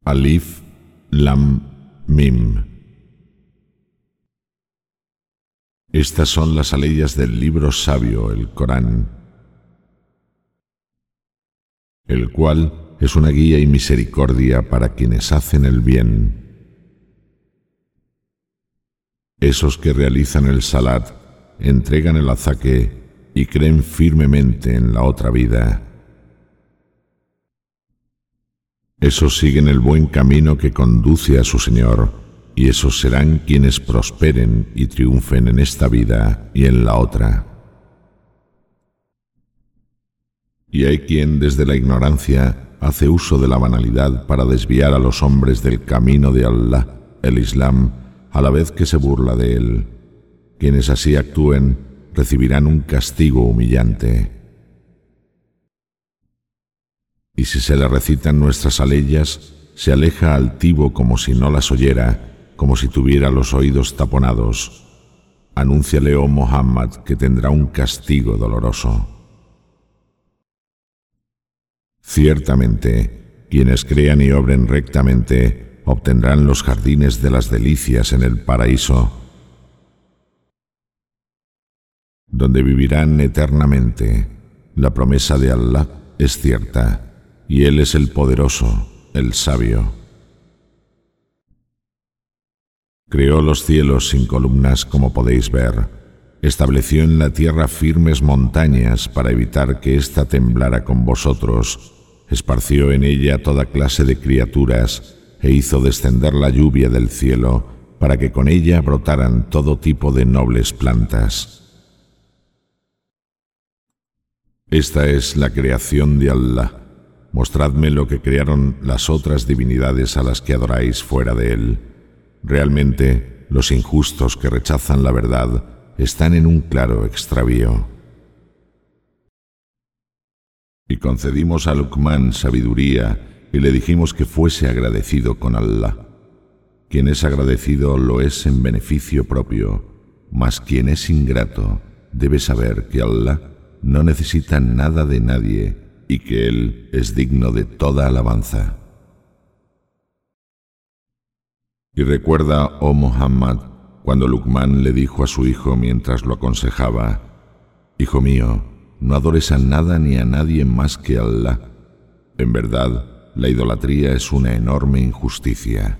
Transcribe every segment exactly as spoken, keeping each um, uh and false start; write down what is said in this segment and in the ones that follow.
Alif, Lam, Mim. Estas son las aleyas del libro sabio, el Corán, el cual es una guía y misericordia para quienes hacen el bien. Esos que realizan el salat, entregan el azaque y creen firmemente en la otra vida. Esos siguen el buen camino que conduce a su Señor, y esos serán quienes prosperen y triunfen en esta vida y en la otra. Y hay quien desde la ignorancia hace uso de la banalidad para desviar a los hombres del camino de Allah, el Islam, a la vez que se burla de él. Quienes así actúen recibirán un castigo humillante. Y si se le recitan nuestras aleyas, se aleja altivo como si no las oyera, como si tuviera los oídos taponados. Anúnciale, oh Muhammad, que tendrá un castigo doloroso. Ciertamente, quienes crean y obren rectamente, obtendrán los jardines de las delicias en el paraíso, donde vivirán eternamente. La promesa de Allah es cierta, y Él es el poderoso, el sabio. Creó los cielos sin columnas, como podéis ver. Estableció en la tierra firmes montañas para evitar que ésta temblara con vosotros. Esparció en ella toda clase de criaturas e hizo descender la lluvia del cielo para que con ella brotaran todo tipo de nobles plantas. Esta es la creación de Allah. Mostradme lo que crearon las otras divinidades a las que adoráis fuera de Él. Realmente, los injustos que rechazan la verdad están en un claro extravío. Y concedimos a Luqmán sabiduría y le dijimos que fuese agradecido con Allah. Quien es agradecido lo es en beneficio propio, mas quien es ingrato debe saber que Allah no necesita nada de nadie y que Él es digno de toda alabanza. Y recuerda, oh Muhammad, cuando Luqmán le dijo a su hijo mientras lo aconsejaba: Hijo mío, no adores a nada ni a nadie más que a Allah. En verdad, la idolatría es una enorme injusticia.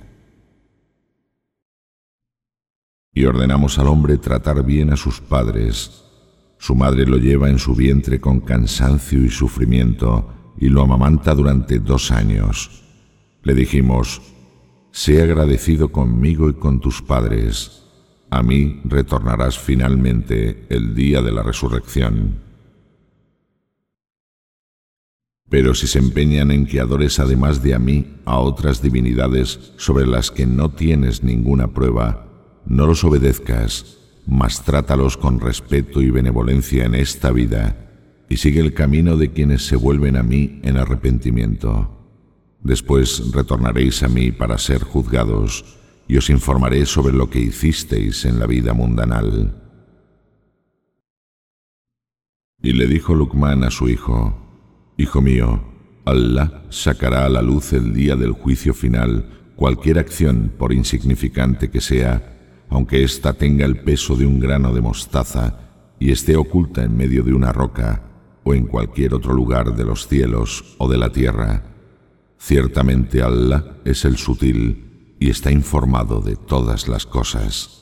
Y ordenamos al hombre tratar bien a sus padres. Su madre lo lleva en su vientre con cansancio y sufrimiento y lo amamanta durante dos años. Le dijimos: sé agradecido conmigo y con tus padres. A mí retornarás finalmente el día de la resurrección. Pero si se empeñan en que adores además de a mí a otras divinidades sobre las que no tienes ninguna prueba, no los obedezcas, mas trátalos con respeto y benevolencia en esta vida, y sigue el camino de quienes se vuelven a mí en arrepentimiento. Después retornaréis a mí para ser juzgados, y os informaré sobre lo que hicisteis en la vida mundanal. Y le dijo Luqmán a su hijo: Hijo mío, Allah sacará a la luz el día del juicio final cualquier acción, por insignificante que sea, aunque ésta tenga el peso de un grano de mostaza y esté oculta en medio de una roca o en cualquier otro lugar de los cielos o de la tierra. Ciertamente Allah es el sutil y está informado de todas las cosas.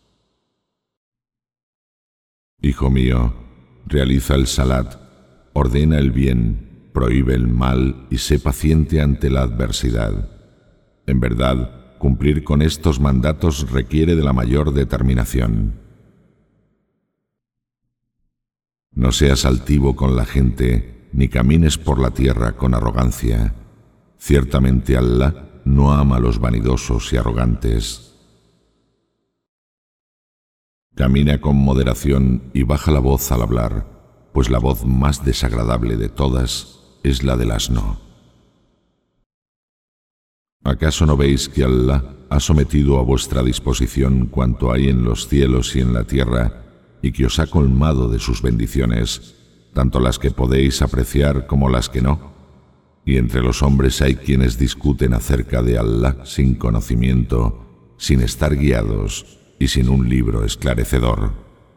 Hijo mío, realiza el salat, ordena el bien, prohíbe el mal y sé paciente ante la adversidad. En verdad, cumplir con estos mandatos requiere de la mayor determinación. No seas altivo con la gente, ni camines por la tierra con arrogancia. Ciertamente Allah no ama a los vanidosos y arrogantes. Camina con moderación y baja la voz al hablar, pues la voz más desagradable de todas es la del asno. ¿Acaso no veis que Allah ha sometido a vuestra disposición cuanto hay en los cielos y en la tierra, y que os ha colmado de sus bendiciones, tanto las que podéis apreciar como las que no? Y entre los hombres hay quienes discuten acerca de Allah sin conocimiento, sin estar guiados y sin un libro esclarecedor.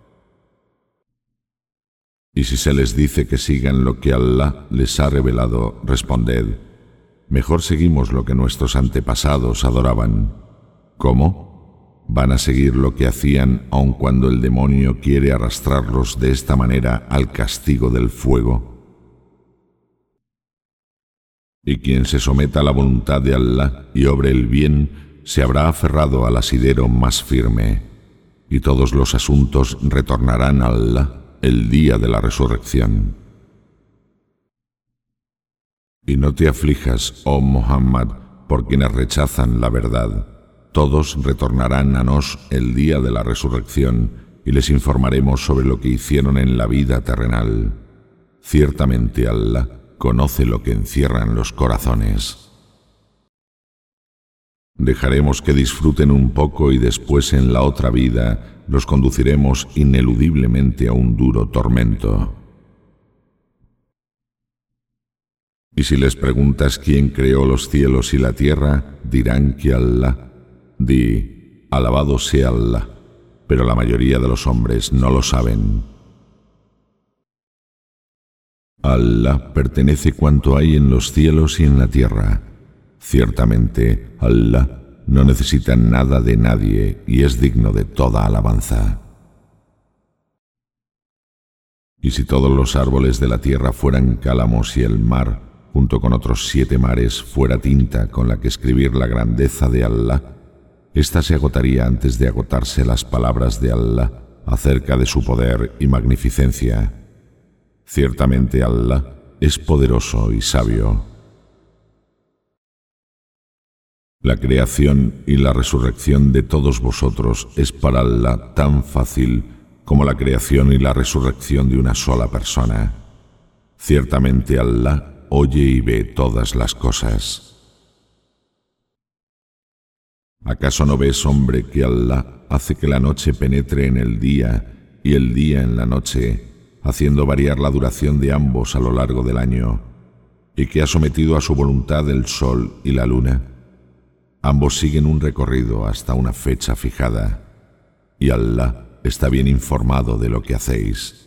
Y si se les dice que sigan lo que Allah les ha revelado, responded: mejor seguimos lo que nuestros antepasados adoraban. ¿Cómo? ¿Van a seguir lo que hacían aun cuando el demonio quiere arrastrarlos de esta manera al castigo del fuego? Y quien se someta a la voluntad de Allah y obre el bien, se habrá aferrado al asidero más firme, y todos los asuntos retornarán a Allah el día de la resurrección. Y no te aflijas, oh Muhammad, por quienes rechazan la verdad. Todos retornarán a nos el día de la resurrección, y les informaremos sobre lo que hicieron en la vida terrenal. Ciertamente Allah conoce lo que encierran los corazones. Dejaremos que disfruten un poco y después en la otra vida los conduciremos ineludiblemente a un duro tormento. Y si les preguntas quién creó los cielos y la tierra, dirán que Allah. Di: alabado sea Allah, pero la mayoría de los hombres no lo saben. A Allah pertenece cuanto hay en los cielos y en la tierra. Ciertamente, Allah no necesita nada de nadie y es digno de toda alabanza. Y si todos los árboles de la tierra fueran cálamos y el mar, junto con otros siete mares, fuera tinta con la que escribir la grandeza de Allah, ésta se agotaría antes de agotarse las palabras de Allah acerca de su poder y magnificencia. Ciertamente Allah es poderoso y sabio. La creación y la resurrección de todos vosotros es para Allah tan fácil como la creación y la resurrección de una sola persona. Ciertamente Allah oye y ve todas las cosas. ¿Acaso no ves, hombre, que Allah hace que la noche penetre en el día y el día en la noche, haciendo variar la duración de ambos a lo largo del año, y que ha sometido a su voluntad el sol y la luna? Ambos siguen un recorrido hasta una fecha fijada, y Allah está bien informado de lo que hacéis.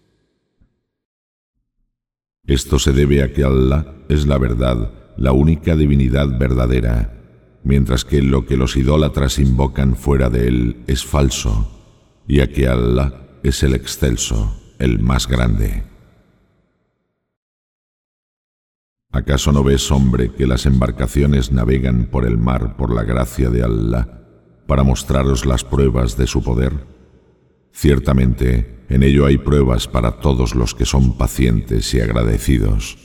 Esto se debe a que Allah es la verdad, la única divinidad verdadera, mientras que lo que los idólatras invocan fuera de él es falso, y a que Allah es el excelso, el más grande. ¿Acaso no ves, hombre, que las embarcaciones navegan por el mar por la gracia de Allah, para mostraros las pruebas de su poder? Ciertamente, en ello hay pruebas para todos los que son pacientes y agradecidos.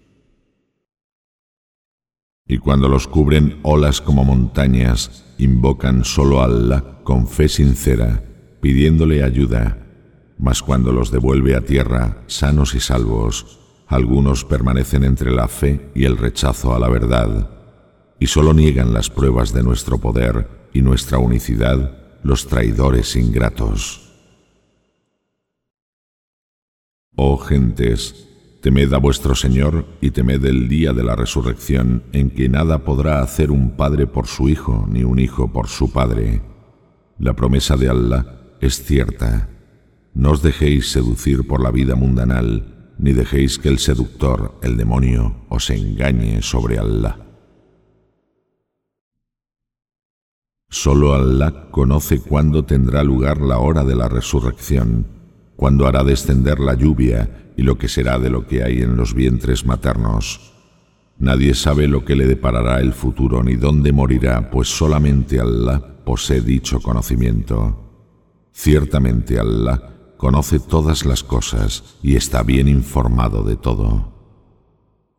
Y cuando los cubren olas como montañas, invocan solo a Allah con fe sincera, pidiéndole ayuda. Mas cuando los devuelve a tierra, sanos y salvos, algunos permanecen entre la fe y el rechazo a la verdad, y solo niegan las pruebas de nuestro poder y nuestra unicidad los traidores ingratos. Oh gentes, temed a vuestro Señor y temed el día de la resurrección, en que nada podrá hacer un padre por su hijo, ni un hijo por su padre. La promesa de Allah es cierta. No os dejéis seducir por la vida mundanal, ni dejéis que el seductor, el demonio, os engañe sobre Allah. Solo Allah conoce cuándo tendrá lugar la hora de la resurrección, cuándo hará descender la lluvia y lo que será de lo que hay en los vientres maternos. Nadie sabe lo que le deparará el futuro ni dónde morirá, pues solamente Allah posee dicho conocimiento. Ciertamente Allah conoce todas las cosas y está bien informado de todo.